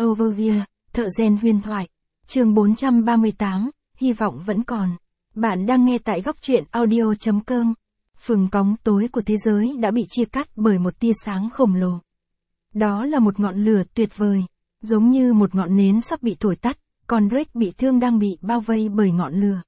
Overview, thợ rèn huyền thoại. Chương 438, hy vọng vẫn còn. Bạn đang nghe tại góc truyện audio.com. Phừng bóng tối của thế giới đã bị chia cắt bởi một tia sáng khổng lồ. Đó là một ngọn lửa tuyệt vời, giống như một ngọn nến sắp bị thổi tắt, còn Drake bị thương đang bị bao vây bởi ngọn lửa.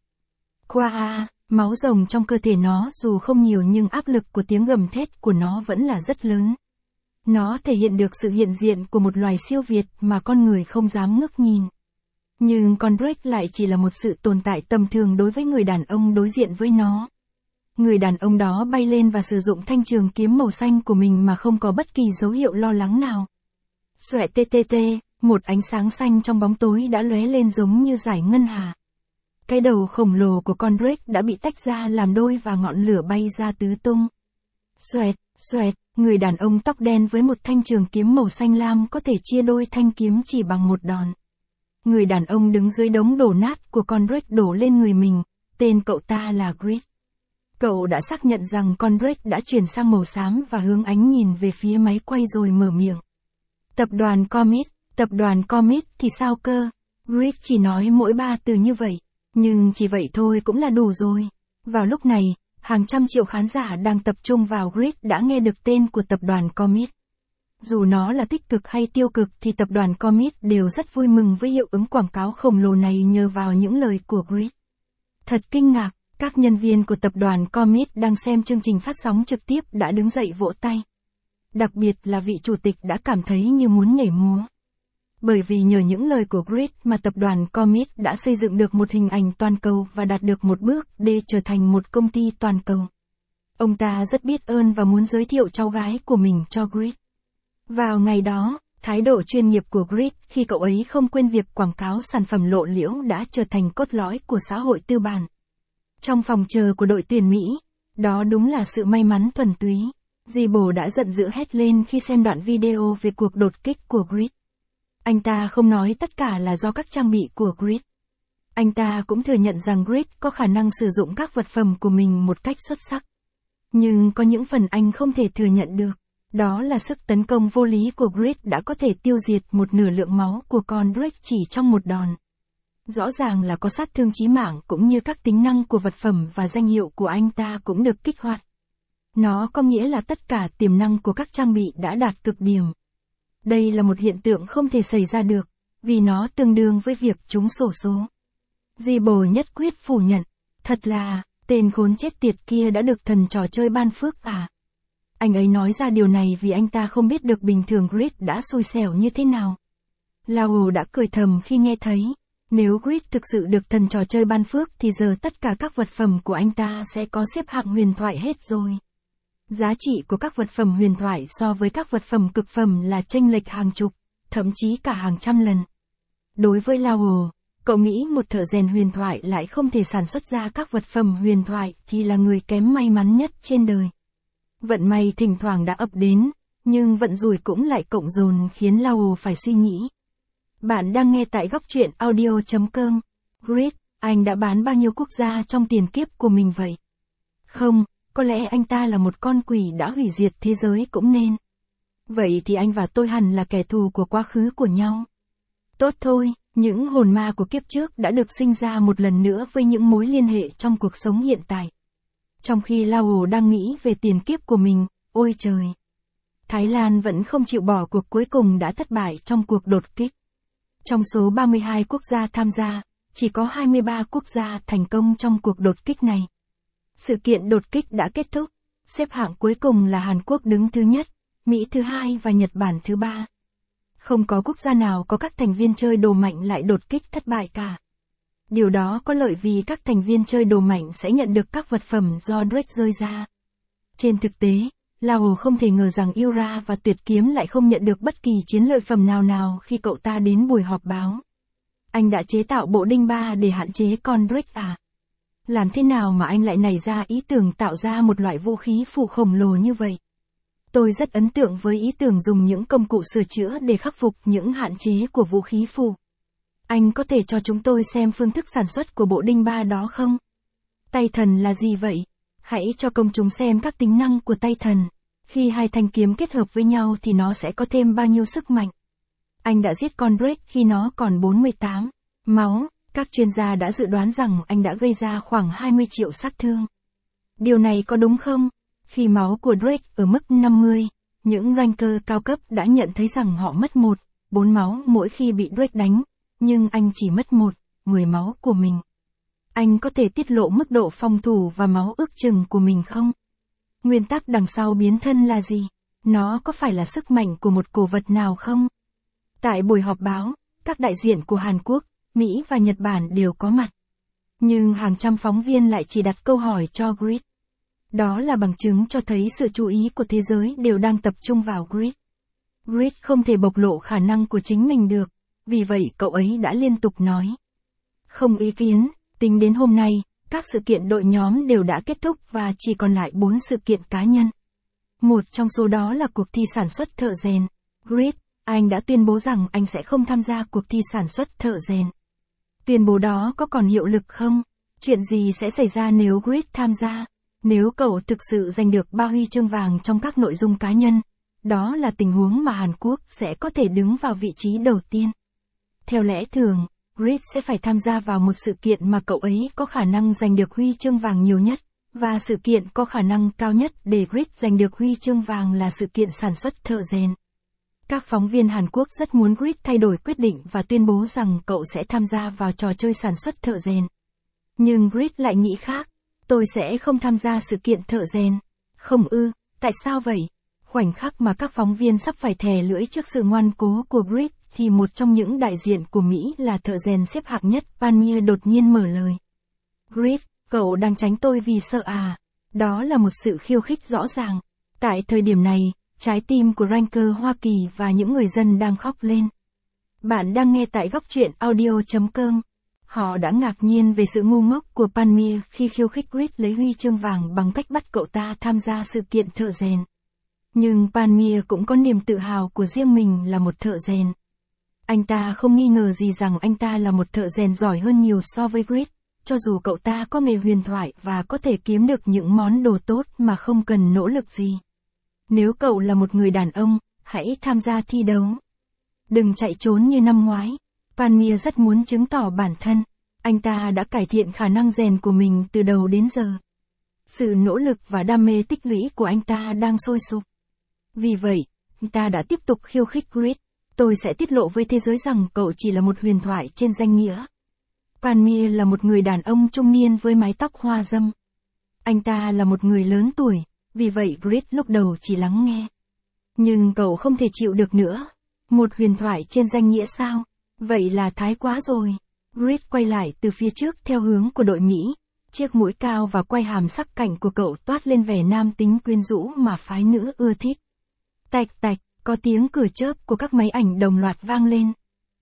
Máu rồng trong cơ thể nó dù không nhiều nhưng áp lực của tiếng gầm thét của nó vẫn là rất lớn. Nó thể hiện được sự hiện diện của một loài siêu việt mà con người không dám ngước nhìn. Nhưng con Drake lại chỉ là một sự tồn tại tầm thường đối với người đàn ông đối diện với nó. Người đàn ông đó bay lên và sử dụng thanh trường kiếm màu xanh của mình mà không có bất kỳ dấu hiệu lo lắng nào. Xoẹ ttt, một ánh sáng xanh trong bóng tối đã lóe lên giống như dải ngân hà. Cái đầu khổng lồ của con Drake đã bị tách ra làm đôi và ngọn lửa bay ra tứ tung. Xoẹt, người đàn ông tóc đen với một thanh trường kiếm màu xanh lam có thể chia đôi thanh kiếm chỉ bằng một đòn. Người đàn ông đứng dưới đống đổ nát của con Drake đổ lên người mình, tên cậu ta là Grit. Cậu đã xác nhận rằng con Drake đã chuyển sang màu xám và hướng ánh nhìn về phía máy quay rồi mở miệng. Tập đoàn Commit thì sao cơ? Grit chỉ nói mỗi 3 từ như vậy, nhưng chỉ vậy thôi cũng là đủ rồi. Vào lúc này, hàng trăm triệu khán giả đang tập trung vào Grit đã nghe được tên của tập đoàn Commit. Dù nó là tích cực hay tiêu cực thì tập đoàn Commit đều rất vui mừng với hiệu ứng quảng cáo khổng lồ này nhờ vào những lời của Grit. Thật kinh ngạc, các nhân viên của tập đoàn Commit đang xem chương trình phát sóng trực tiếp đã đứng dậy vỗ tay. Đặc biệt là vị chủ tịch đã cảm thấy như muốn nhảy múa. Bởi vì nhờ những lời của Grit mà tập đoàn Commit đã xây dựng được một hình ảnh toàn cầu và đạt được một bước để trở thành một công ty toàn cầu. Ông ta rất biết ơn và muốn giới thiệu cháu gái của mình cho Grit. Vào ngày đó, thái độ chuyên nghiệp của Grit khi cậu ấy không quên việc quảng cáo sản phẩm lộ liễu đã trở thành cốt lõi của xã hội tư bản. Trong phòng chờ của đội tuyển Mỹ, đó đúng là sự may mắn thuần túy. Zibo đã giận dữ hét lên khi xem đoạn video về cuộc đột kích của Grit. Anh ta không nói tất cả là do các trang bị của Grit. Anh ta cũng thừa nhận rằng Grit có khả năng sử dụng các vật phẩm của mình một cách xuất sắc. Nhưng có những phần anh không thể thừa nhận được. Đó là sức tấn công vô lý của Grit đã có thể tiêu diệt một nửa lượng máu của con Drake chỉ trong một đòn. Rõ ràng là có sát thương chí mạng cũng như các tính năng của vật phẩm và danh hiệu của anh ta cũng được kích hoạt. Nó có nghĩa là tất cả tiềm năng của các trang bị đã đạt cực điểm. Đây là một hiện tượng không thể xảy ra được, vì nó tương đương với việc trúng xổ số. Zibo nhất quyết phủ nhận, thật là, tên khốn chết tiệt kia đã được thần trò chơi ban phước à. Anh ấy nói ra điều này vì anh ta không biết được bình thường Grit đã xui xẻo như thế nào. Lao đã cười thầm khi nghe thấy, nếu Grit thực sự được thần trò chơi ban phước thì giờ tất cả các vật phẩm của anh ta sẽ có xếp hạng huyền thoại hết rồi. Giá trị của các vật phẩm huyền thoại so với các vật phẩm cực phẩm là chênh lệch hàng chục, thậm chí cả hàng trăm lần. Đối với Lao, cậu nghĩ một thợ rèn huyền thoại lại không thể sản xuất ra các vật phẩm huyền thoại thì là người kém may mắn nhất trên đời. Vận may thỉnh thoảng đã ập đến, nhưng vận rủi cũng lại cộng dồn khiến Lao phải suy nghĩ. Bạn đang nghe tại góc truyện audio.com. Grit, anh đã bán bao nhiêu quốc gia trong tiền kiếp của mình vậy? Không, có lẽ anh ta là một con quỷ đã hủy diệt thế giới cũng nên. Vậy thì anh và tôi hẳn là kẻ thù của quá khứ của nhau. Tốt thôi, những hồn ma của kiếp trước đã được sinh ra một lần nữa với những mối liên hệ trong cuộc sống hiện tại. Trong khi Lao đang nghĩ về tiền kiếp của mình, ôi trời! Thái Lan vẫn không chịu bỏ cuộc cuối cùng đã thất bại trong cuộc đột kích. Trong số 32 quốc gia tham gia, chỉ có 23 quốc gia thành công trong cuộc đột kích này. Sự kiện đột kích đã kết thúc, xếp hạng cuối cùng là Hàn Quốc đứng thứ nhất, Mỹ thứ hai và Nhật Bản thứ ba. Không có quốc gia nào có các thành viên chơi đồ mạnh lại đột kích thất bại cả. Điều đó có lợi vì các thành viên chơi đồ mạnh sẽ nhận được các vật phẩm do Drake rơi ra. Trên thực tế, Lao không thể ngờ rằng Yura và Tuyệt Kiếm lại không nhận được bất kỳ chiến lợi phẩm nào khi cậu ta đến buổi họp báo. Anh đã chế tạo bộ đinh ba để hạn chế con Drake à? Làm thế nào mà anh lại nảy ra ý tưởng tạo ra một loại vũ khí phù khổng lồ như vậy? Tôi rất ấn tượng với ý tưởng dùng những công cụ sửa chữa để khắc phục những hạn chế của vũ khí phù. Anh có thể cho chúng tôi xem phương thức sản xuất của bộ đinh ba đó không? Tay thần là gì vậy? Hãy cho công chúng xem các tính năng của tay thần. Khi hai thanh kiếm kết hợp với nhau thì nó sẽ có thêm bao nhiêu sức mạnh. Anh đã giết con Drake khi nó còn 48 máu. Các chuyên gia đã dự đoán rằng anh đã gây ra khoảng 20 triệu sát thương. Điều này có đúng không? Khi máu của Drake ở mức 50, những ranker cao cấp đã nhận thấy rằng họ mất 4 máu mỗi khi bị Drake đánh, nhưng anh chỉ mất 10 máu của mình. Anh có thể tiết lộ mức độ phòng thủ và máu ước chừng của mình không? Nguyên tắc đằng sau biến thân là gì? Nó có phải là sức mạnh của một cổ vật nào không? Tại buổi họp báo, các đại diện của Hàn Quốc, Mỹ và Nhật Bản đều có mặt. Nhưng hàng trăm phóng viên lại chỉ đặt câu hỏi cho Grid. Đó là bằng chứng cho thấy sự chú ý của thế giới đều đang tập trung vào Grid. Grid không thể bộc lộ khả năng của chính mình được, vì vậy cậu ấy đã liên tục nói. Không ý kiến, tính đến hôm nay, các sự kiện đội nhóm đều đã kết thúc và chỉ còn lại 4 sự kiện cá nhân. Một trong số đó là cuộc thi sản xuất thợ rèn. Grid, anh đã tuyên bố rằng anh sẽ không tham gia cuộc thi sản xuất thợ rèn. Tuyên bố đó có còn hiệu lực không? Chuyện gì sẽ xảy ra nếu Grid tham gia? Nếu cậu thực sự giành được 3 huy chương vàng trong các nội dung cá nhân, đó là tình huống mà Hàn Quốc sẽ có thể đứng vào vị trí đầu tiên. Theo lẽ thường, Grid sẽ phải tham gia vào một sự kiện mà cậu ấy có khả năng giành được huy chương vàng nhiều nhất, và sự kiện có khả năng cao nhất để Grid giành được huy chương vàng là sự kiện sản xuất thợ rèn. Các phóng viên Hàn Quốc rất muốn Grid thay đổi quyết định và tuyên bố rằng cậu sẽ tham gia vào trò chơi sản xuất thợ rèn. Nhưng Grid lại nghĩ khác. Tôi sẽ không tham gia sự kiện thợ rèn. Không ư, tại sao vậy? Khoảnh khắc mà các phóng viên sắp phải thè lưỡi trước sự ngoan cố của Grid, thì một trong những đại diện của Mỹ là thợ rèn xếp hạng nhất Palmier đột nhiên mở lời. Grid, cậu đang tránh tôi vì sợ à? Đó là một sự khiêu khích rõ ràng. Tại thời điểm này, trái tim của ranker Hoa Kỳ và những người dân đang khóc lên. Bạn đang nghe tại góc truyện audio.com. Họ đã ngạc nhiên về sự ngu ngốc của Palmier khi khiêu khích Grid lấy huy chương vàng bằng cách bắt cậu ta tham gia sự kiện thợ rèn. Nhưng Palmier cũng có niềm tự hào của riêng mình là một thợ rèn. Anh ta không nghi ngờ gì rằng anh ta là một thợ rèn giỏi hơn nhiều so với Grid, cho dù cậu ta có nghề huyền thoại và có thể kiếm được những món đồ tốt mà không cần nỗ lực gì. Nếu cậu là một người đàn ông, hãy tham gia thi đấu. Đừng chạy trốn như năm ngoái. Palmier rất muốn chứng tỏ bản thân. Anh ta đã cải thiện khả năng rèn của mình từ đầu đến giờ. Sự nỗ lực và đam mê tích lũy của anh ta đang sôi sục. Vì vậy, anh ta đã tiếp tục khiêu khích Grid. Tôi sẽ tiết lộ với thế giới rằng cậu chỉ là một huyền thoại trên danh nghĩa. Palmier là một người đàn ông trung niên với mái tóc hoa râm. Anh ta là một người lớn tuổi, vì vậy Grid lúc đầu chỉ lắng nghe. Nhưng cậu không thể chịu được nữa. Một huyền thoại trên danh nghĩa sao? Vậy là thái quá rồi. Grid quay lại từ phía trước theo hướng của đội Mỹ. Chiếc mũi cao và quai hàm sắc cạnh của cậu toát lên vẻ nam tính quyến rũ mà phái nữ ưa thích. Tạch tạch, có tiếng cửa chớp của các máy ảnh đồng loạt vang lên.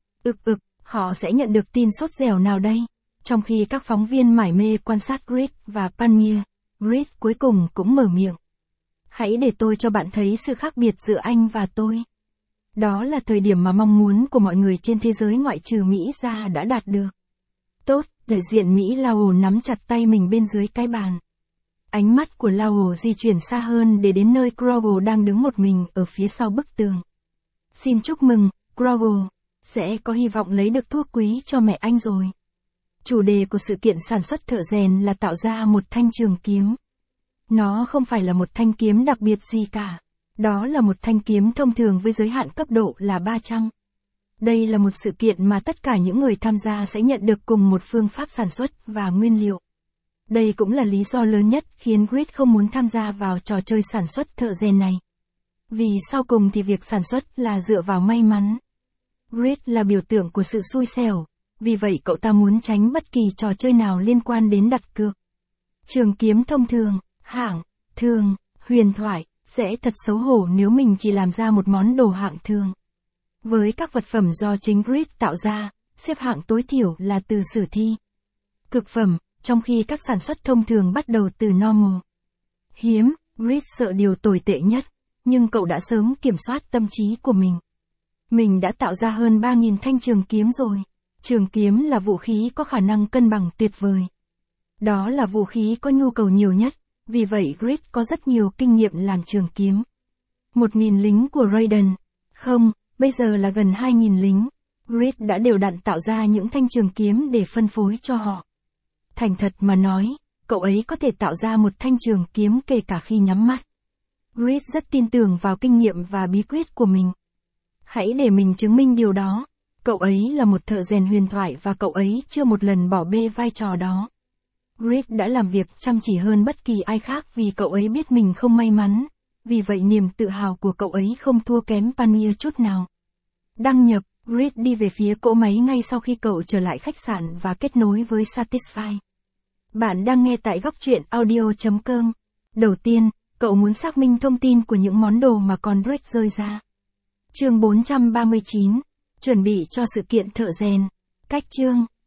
Họ sẽ nhận được tin sốt dẻo nào đây? Trong khi các phóng viên mải mê quan sát Grid và Palmier, Grid cuối cùng cũng mở miệng. Hãy để tôi cho bạn thấy sự khác biệt giữa anh và tôi. Đó là thời điểm mà mong muốn của mọi người trên thế giới ngoại trừ Mỹ ra đã đạt được. Tốt, đại diện Mỹ Lao nắm chặt tay mình bên dưới cái bàn. Ánh mắt của Lao di chuyển xa hơn để đến nơi Grover đang đứng một mình ở phía sau bức tường. Xin chúc mừng, Grover, sẽ có hy vọng lấy được thuốc quý cho mẹ anh rồi. Chủ đề của sự kiện sản xuất thợ rèn là tạo ra một thanh trường kiếm. Nó không phải là một thanh kiếm đặc biệt gì cả. Đó là một thanh kiếm thông thường với giới hạn cấp độ là 300. Đây là một sự kiện mà tất cả những người tham gia sẽ nhận được cùng một phương pháp sản xuất và nguyên liệu. Đây cũng là lý do lớn nhất khiến Grid không muốn tham gia vào trò chơi sản xuất thợ rèn này. Vì sau cùng thì việc sản xuất là dựa vào may mắn. Grid là biểu tượng của sự xui xẻo, vì vậy cậu ta muốn tránh bất kỳ trò chơi nào liên quan đến đặt cược. Trường kiếm thông thường, hạng thường, huyền thoại, sẽ thật xấu hổ nếu mình chỉ làm ra một món đồ hạng thường. Với các vật phẩm do chính Grid tạo ra, xếp hạng tối thiểu là từ sử thi. Cực phẩm, trong khi các sản xuất thông thường bắt đầu từ normal. Hiếm, Grid sợ điều tồi tệ nhất, nhưng cậu đã sớm kiểm soát tâm trí của mình. Mình đã tạo ra hơn 3.000 thanh trường kiếm rồi. Trường kiếm là vũ khí có khả năng cân bằng tuyệt vời. Đó là vũ khí có nhu cầu nhiều nhất, vì vậy Grid có rất nhiều kinh nghiệm làm trường kiếm. 1.000 lính của Raiden. Không, Bây giờ là gần 2.000 lính. Reed đã đều đặn tạo ra những thanh trường kiếm để phân phối cho họ. Thành thật mà nói, cậu ấy có thể tạo ra một thanh trường kiếm kể cả khi nhắm mắt. Reed rất tin tưởng vào kinh nghiệm và bí quyết của mình. Hãy để mình chứng minh điều đó. Cậu ấy là một thợ rèn huyền thoại và cậu ấy chưa một lần bỏ bê vai trò đó. Reed đã làm việc chăm chỉ hơn bất kỳ ai khác vì cậu ấy biết mình không may mắn. Vì vậy niềm tự hào của cậu ấy không thua kém Panier chút nào. Đăng nhập, Reed đi về phía cỗ máy ngay sau khi cậu trở lại khách sạn và kết nối với Satisfy. Bạn đang nghe tại góc truyện audio.com. Đầu tiên, cậu muốn xác minh thông tin của những món đồ mà con Reed rơi ra. Chương 439. Chuẩn bị cho sự kiện thợ rèn. Cách chương.